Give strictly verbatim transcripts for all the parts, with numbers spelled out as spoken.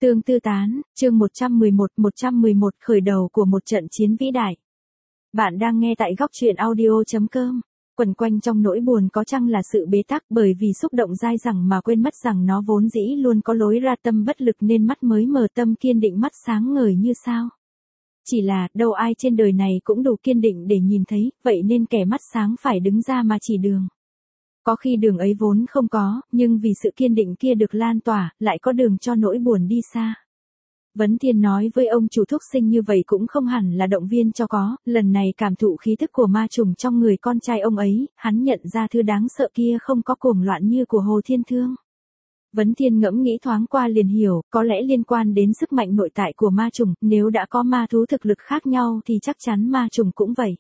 Tương Tư Tán, chương một trăm mười một, một trăm mười một khởi đầu của một trận chiến vĩ đại. Bạn đang nghe tại góc truyện audio chấm com. Quẩn quanh trong nỗi buồn có chăng là sự bế tắc bởi vì xúc động dai dẳng mà quên mất rằng nó vốn dĩ luôn có lối ra, tâm bất lực nên mắt mới mờ, tâm kiên định mắt sáng ngời như sao. Chỉ là, đâu ai trên đời này cũng đủ kiên định để nhìn thấy, vậy nên kẻ mắt sáng phải đứng ra mà chỉ đường. Có khi đường ấy vốn không có, nhưng vì sự kiên định kia được lan tỏa, lại có đường cho nỗi buồn đi xa. Vấn Thiên nói với ông chủ thuốc sinh như vậy cũng không hẳn là động viên cho có, lần này cảm thụ khí thức của ma trùng trong người con trai ông ấy, hắn nhận ra thứ đáng sợ kia không có cuồng loạn như của Hồ Thiên Thương. Vấn Thiên ngẫm nghĩ thoáng qua liền hiểu, có lẽ liên quan đến sức mạnh nội tại của ma trùng, nếu đã có ma thú thực lực khác nhau thì chắc chắn ma trùng cũng vậy.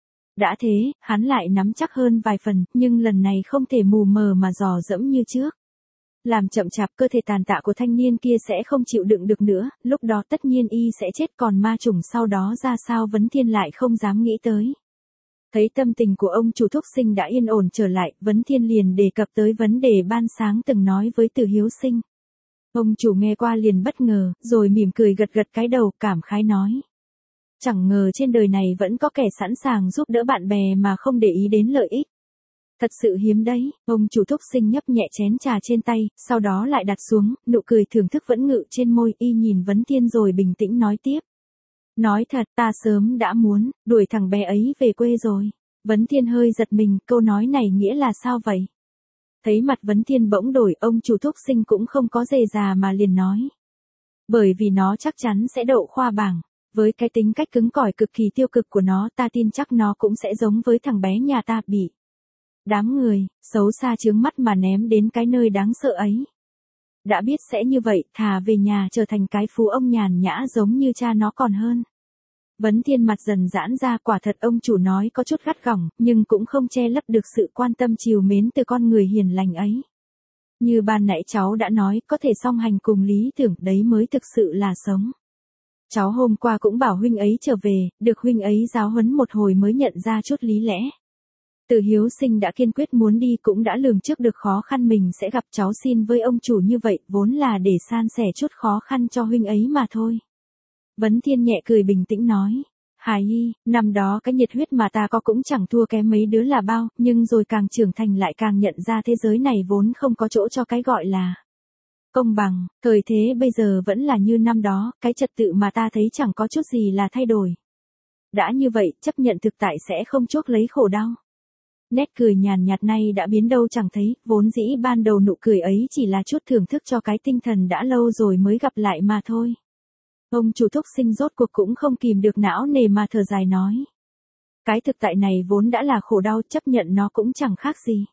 Đã thế, hắn lại nắm chắc hơn vài phần, nhưng lần này không thể mù mờ mà dò dẫm như trước. Làm chậm chạp cơ thể tàn tạ của thanh niên kia sẽ không chịu đựng được nữa, lúc đó tất nhiên y sẽ chết, còn ma trùng sau đó ra sao Vấn Thiên lại không dám nghĩ tới. Thấy tâm tình của ông chủ thuốc sinh đã yên ổn trở lại, Vấn Thiên liền đề cập tới vấn đề ban sáng từng nói với Từ Hiếu Sinh. Ông chủ nghe qua liền bất ngờ, rồi mỉm cười gật gật cái đầu, cảm khái nói. Chẳng ngờ trên đời này vẫn có kẻ sẵn sàng giúp đỡ bạn bè mà không để ý đến lợi ích. Thật sự hiếm đấy, ông chủ thuốc sinh nhấp nhẹ chén trà trên tay, sau đó lại đặt xuống, nụ cười thưởng thức vẫn ngự trên môi, y nhìn Vấn Thiên rồi bình tĩnh nói tiếp. Nói thật, ta sớm đã muốn, đuổi thằng bé ấy về quê rồi. Vấn Thiên hơi giật mình, câu nói này nghĩa là sao vậy? Thấy mặt Vấn Thiên bỗng đổi, ông chủ thuốc sinh cũng không có dề già mà liền nói. Bởi vì nó chắc chắn sẽ đậu khoa bảng. Với cái tính cách cứng cỏi cực kỳ tiêu cực của nó, ta tin chắc nó cũng sẽ giống với thằng bé nhà ta, bị đám người xấu xa chướng mắt mà ném đến cái nơi đáng sợ ấy. Đã biết sẽ như vậy, thà về nhà trở thành cái phú ông nhàn nhã giống như cha nó còn hơn. Vấn Thiên mặt dần giãn ra, quả thật ông chủ nói có chút gắt gỏng, nhưng cũng không che lấp được sự quan tâm trìu mến từ con người hiền lành ấy. Như ban nãy cháu đã nói, có thể song hành cùng lý tưởng, đấy mới thực sự là sống. Cháu hôm qua cũng bảo huynh ấy trở về, được huynh ấy giáo huấn một hồi mới nhận ra chút lý lẽ. Từ Hiếu Sinh đã kiên quyết muốn đi, cũng đã lường trước được khó khăn mình sẽ gặp, cháu xin với ông chủ như vậy, vốn là để san sẻ chút khó khăn cho huynh ấy mà thôi. Vấn Thiên nhẹ cười bình tĩnh nói. Hải Nhi, năm đó cái nhiệt huyết mà ta có cũng chẳng thua kém mấy đứa là bao, nhưng rồi càng trưởng thành lại càng nhận ra thế giới này vốn không có chỗ cho cái gọi là công bằng, thời thế bây giờ vẫn là như năm đó, cái trật tự mà ta thấy chẳng có chút gì là thay đổi. Đã như vậy, chấp nhận thực tại sẽ không chuốc lấy khổ đau. Nét cười nhàn nhạt này đã biến đâu chẳng thấy, vốn dĩ ban đầu nụ cười ấy chỉ là chút thưởng thức cho cái tinh thần đã lâu rồi mới gặp lại mà thôi. Ông chủ thuốc sinh rốt cuộc cũng không kìm được não nề mà thở dài nói. Cái thực tại này vốn đã là khổ đau, chấp nhận nó cũng chẳng khác gì.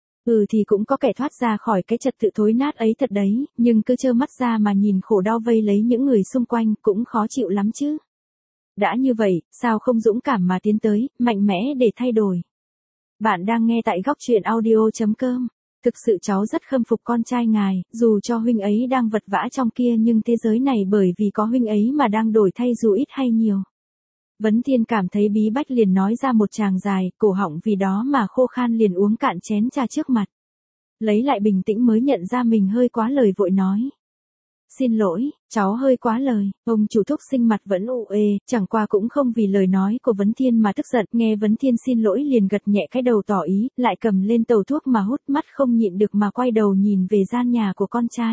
Ừ thì cũng có kẻ thoát ra khỏi cái trật tự thối nát ấy thật đấy, nhưng cứ trơ mắt ra mà nhìn khổ đau vây lấy những người xung quanh cũng khó chịu lắm chứ. Đã như vậy, sao không dũng cảm mà tiến tới, mạnh mẽ để thay đổi. Bạn đang nghe tại góc truyện audio chấm com. Thực sự cháu rất khâm phục con trai ngài, dù cho huynh ấy đang vật vã trong kia nhưng thế giới này bởi vì có huynh ấy mà đang đổi thay dù ít hay nhiều. Vấn Thiên cảm thấy bí bách liền nói ra một tràng dài, cổ họng vì đó mà khô khan liền uống cạn chén trà trước mặt. Lấy lại bình tĩnh mới nhận ra mình hơi quá lời vội nói. Xin lỗi, cháu hơi quá lời, ông chủ thuốc sinh mặt vẫn ụ ê, chẳng qua cũng không vì lời nói của Vấn Thiên mà tức giận, nghe Vấn Thiên xin lỗi liền gật nhẹ cái đầu tỏ ý, lại cầm lên tàu thuốc mà hút, mắt không nhịn được mà quay đầu nhìn về gian nhà của con trai.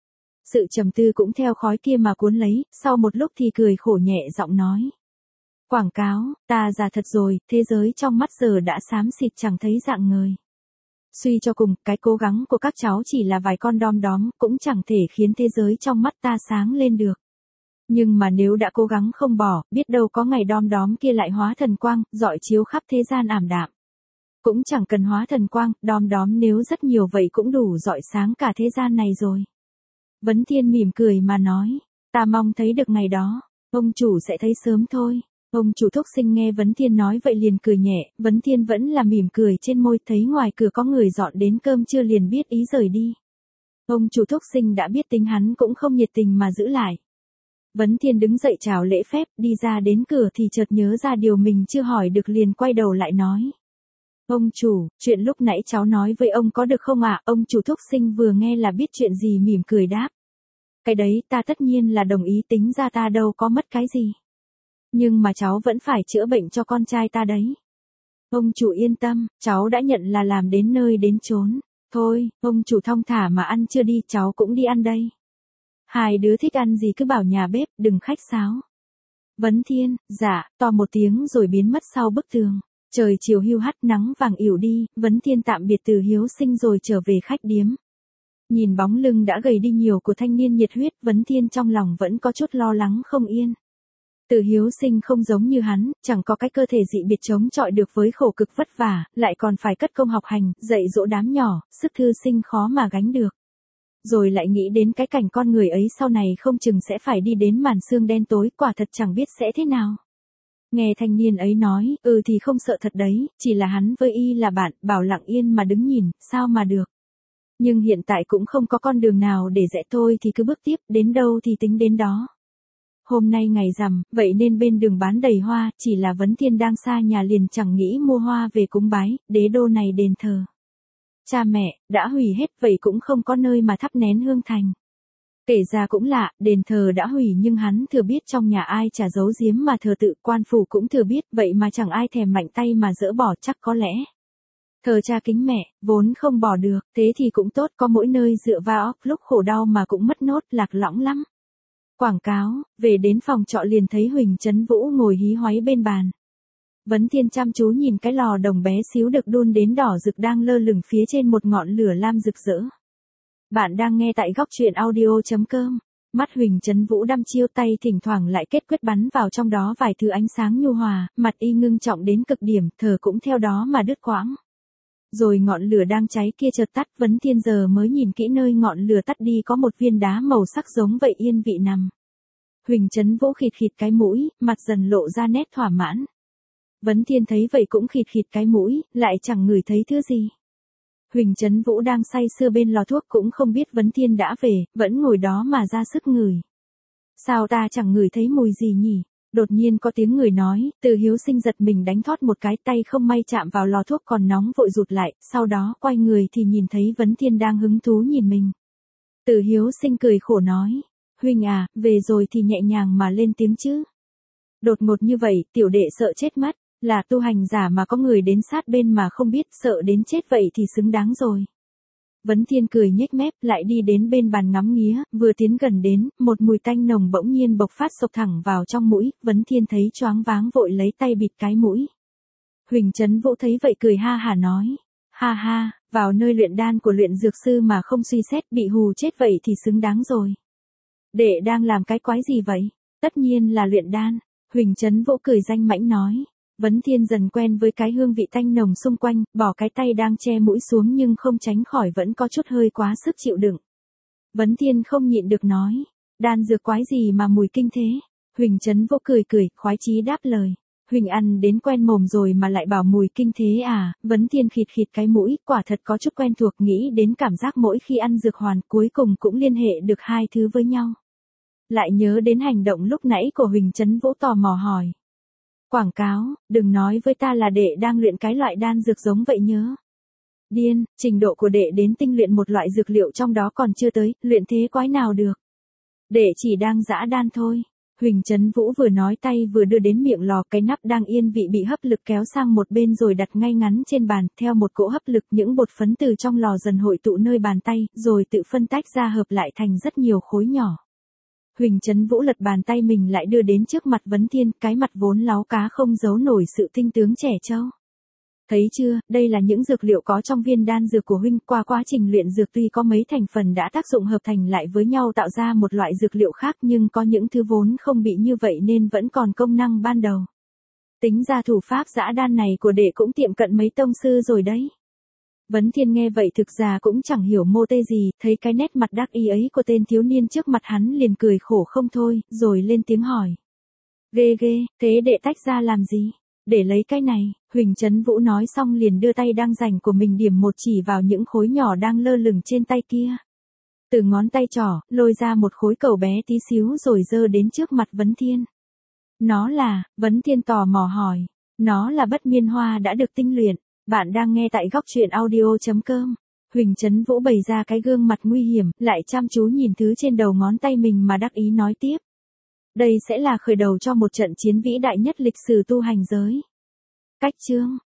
Sự trầm tư cũng theo khói kia mà cuốn lấy, sau một lúc thì cười khổ nhẹ giọng nói. Quảng cáo, ta già thật rồi, thế giới trong mắt giờ đã xám xịt chẳng thấy dạng ngời. Suy cho cùng, cái cố gắng của các cháu chỉ là vài con đom đóm, cũng chẳng thể khiến thế giới trong mắt ta sáng lên được. Nhưng mà nếu đã cố gắng không bỏ, biết đâu có ngày đom đóm kia lại hóa thần quang, rọi chiếu khắp thế gian ảm đạm. Cũng chẳng cần hóa thần quang, đom đóm nếu rất nhiều vậy cũng đủ rọi sáng cả thế gian này rồi. Vấn Thiên mỉm cười mà nói, ta mong thấy được ngày đó, ông chủ sẽ thấy sớm thôi. Ông chủ thuốc sinh nghe Vấn Thiên nói vậy liền cười nhẹ, Vấn Thiên vẫn là mỉm cười trên môi, thấy ngoài cửa có người dọn đến cơm trưa liền biết ý rời đi. Ông chủ thuốc sinh đã biết tính hắn cũng không nhiệt tình mà giữ lại. Vấn Thiên đứng dậy chào lễ phép, đi ra đến cửa thì chợt nhớ ra điều mình chưa hỏi được liền quay đầu lại nói. Ông chủ, chuyện lúc nãy cháu nói với ông có được không ạ? Ông chủ thuốc sinh vừa nghe là biết chuyện gì mỉm cười đáp. Cái đấy ta tất nhiên là đồng ý, tính ra ta đâu có mất cái gì. Nhưng mà cháu vẫn phải chữa bệnh cho con trai ta đấy. Ông chủ yên tâm, cháu đã nhận là làm đến nơi đến chốn. Thôi, ông chủ thong thả mà ăn chưa đi, cháu cũng đi ăn đây. Hai đứa thích ăn gì cứ bảo nhà bếp, đừng khách sáo. Vấn Thiên, dạ, to một tiếng rồi biến mất sau bức tường. Trời chiều hiu hắt, nắng vàng ỉu đi, Vấn Thiên tạm biệt Từ Hiếu Sinh rồi trở về khách điếm. Nhìn bóng lưng đã gầy đi nhiều của thanh niên nhiệt huyết, Vấn Thiên trong lòng vẫn có chút lo lắng không yên. Từ Hiếu Sinh không giống như hắn, chẳng có cái cơ thể dị biệt chống chọi được với khổ cực vất vả, lại còn phải cất công học hành, dạy dỗ đám nhỏ, sức thư sinh khó mà gánh được. Rồi lại nghĩ đến cái cảnh con người ấy sau này không chừng sẽ phải đi đến màn sương đen tối, quả thật chẳng biết sẽ thế nào. Nghe thanh niên ấy nói, ừ thì không sợ thật đấy, chỉ là hắn với y là bạn, bảo lặng yên mà đứng nhìn, sao mà được. Nhưng hiện tại cũng không có con đường nào để rẽ, thôi thì cứ bước tiếp, đến đâu thì tính đến đó. Hôm nay ngày rằm, vậy nên bên đường bán đầy hoa, chỉ là Vấn Thiên đang xa nhà liền chẳng nghĩ mua hoa về cúng bái, đế đô này đền thờ. Cha mẹ, đã hủy hết vậy cũng không có nơi mà thắp nén hương thành. Kể ra cũng lạ, đền thờ đã hủy nhưng hắn thừa biết trong nhà ai chả giấu giếm mà thờ tự, quan phủ cũng thừa biết, vậy mà chẳng ai thèm mạnh tay mà dỡ bỏ, chắc có lẽ. Thờ cha kính mẹ, vốn không bỏ được, thế thì cũng tốt, có mỗi nơi dựa vào, lúc khổ đau mà cũng mất nốt, lạc lõng lắm. Quảng cáo, về đến phòng trọ liền thấy Huỳnh Trấn Vũ ngồi hí hoáy bên bàn. Vấn Thiên chăm chú nhìn cái lò đồng bé xíu được đun đến đỏ rực đang lơ lửng phía trên một ngọn lửa lam rực rỡ. Bạn đang nghe tại góc truyện audio chấm com. Mắt Huỳnh Trấn Vũ đăm chiêu, tay thỉnh thoảng lại kết quyết bắn vào trong đó vài thứ ánh sáng nhu hòa, mặt y ngưng trọng đến cực điểm, thở cũng theo đó mà đứt quãng. Rồi ngọn lửa đang cháy kia chợt tắt, Vấn Thiên giờ mới nhìn kỹ nơi ngọn lửa tắt đi có một viên đá màu sắc giống vậy yên vị nằm. Huỳnh Trấn Vũ khịt khịt cái mũi, mặt dần lộ ra nét thỏa mãn. Vấn Thiên thấy vậy cũng khịt khịt cái mũi, lại chẳng ngửi thấy thứ gì. Huỳnh Trấn Vũ đang say sưa bên lò thuốc cũng không biết Vấn Thiên đã về, vẫn ngồi đó mà ra sức ngửi. Sao ta chẳng ngửi thấy mùi gì nhỉ? Đột nhiên có tiếng người nói, Từ Hiếu Sinh giật mình đánh thót một cái, tay không may chạm vào lò thuốc còn nóng vội rụt lại, sau đó quay người thì nhìn thấy Vấn Thiên đang hứng thú nhìn mình. Từ Hiếu Sinh cười khổ nói, Huỳnh à, về rồi thì nhẹ nhàng mà lên tiếng chứ. Đột ngột như vậy, tiểu đệ sợ chết mất, là tu hành giả mà có người đến sát bên mà không biết, sợ đến chết vậy thì xứng đáng rồi. Vấn Thiên cười nhếch mép, lại đi đến bên bàn ngắm nghía, vừa tiến gần đến, một mùi tanh nồng bỗng nhiên bộc phát xộc thẳng vào trong mũi, Vấn Thiên thấy choáng váng vội lấy tay bịt cái mũi. Huỳnh Trấn Vũ thấy vậy cười ha hả nói, ha ha, vào nơi luyện đan của luyện dược sư mà không suy xét, bị hù chết vậy thì xứng đáng rồi. Đệ đang làm cái quái gì vậy? Tất nhiên là luyện đan. Huỳnh Trấn Vũ cười danh mãnh nói. Vấn Thiên dần quen với cái hương vị tanh nồng xung quanh, bỏ cái tay đang che mũi xuống nhưng không tránh khỏi vẫn có chút hơi quá sức chịu đựng. Vấn Thiên không nhịn được nói, đan dược quái gì mà mùi kinh thế? Huỳnh Trấn Vũ cười cười, khoái chí đáp lời. Huỳnh ăn đến quen mồm rồi mà lại bảo mùi kinh thế à? Vấn Thiên khịt khịt cái mũi, quả thật có chút quen thuộc, nghĩ đến cảm giác mỗi khi ăn dược hoàn, cuối cùng cũng liên hệ được hai thứ với nhau. Lại nhớ đến hành động lúc nãy của Huỳnh Trấn Vũ tò mò hỏi. Quảng cáo, đừng nói với ta là đệ đang luyện cái loại đan dược giống vậy nhớ. Điên, trình độ của đệ đến tinh luyện một loại dược liệu trong đó còn chưa tới, luyện thế quái nào được. Đệ chỉ đang giã đan thôi. Huỳnh Trấn Vũ vừa nói tay vừa đưa đến miệng lò, cái nắp đang yên vị bị hấp lực kéo sang một bên rồi đặt ngay ngắn trên bàn, theo một cỗ hấp lực những bột phấn từ trong lò dần hội tụ nơi bàn tay, rồi tự phân tách ra hợp lại thành rất nhiều khối nhỏ. Huỳnh Trấn Vũ lật bàn tay mình lại đưa đến trước mặt Vấn Thiên, cái mặt vốn láu cá không giấu nổi sự tinh tướng trẻ trâu. Thấy chưa, đây là những dược liệu có trong viên đan dược của huynh, qua quá trình luyện dược tuy có mấy thành phần đã tác dụng hợp thành lại với nhau tạo ra một loại dược liệu khác nhưng có những thứ vốn không bị như vậy nên vẫn còn công năng ban đầu. Tính ra thủ pháp giã đan này của đệ cũng tiệm cận mấy tông sư rồi đấy. Vấn Thiên nghe vậy thực ra cũng chẳng hiểu mô tê gì, thấy cái nét mặt đắc ý ấy của tên thiếu niên trước mặt hắn liền cười khổ không thôi, rồi lên tiếng hỏi. Ghê ghê, thế đệ tách ra làm gì? Để lấy cái này, Huỳnh Trấn Vũ nói xong liền đưa tay đang rảnh của mình điểm một chỉ vào những khối nhỏ đang lơ lửng trên tay kia. Từ ngón tay trỏ, lôi ra một khối cầu bé tí xíu rồi giơ đến trước mặt Vấn Thiên. Nó là, Vấn Thiên tò mò hỏi, nó là bất miên hoa đã được tinh luyện. Bạn đang nghe tại góc truyện audio chấm com. Huỳnh Trấn Vũ bày ra cái gương mặt nguy hiểm, lại chăm chú nhìn thứ trên đầu ngón tay mình mà đắc ý nói tiếp. Đây sẽ là khởi đầu cho một trận chiến vĩ đại nhất lịch sử tu hành giới. Cách chương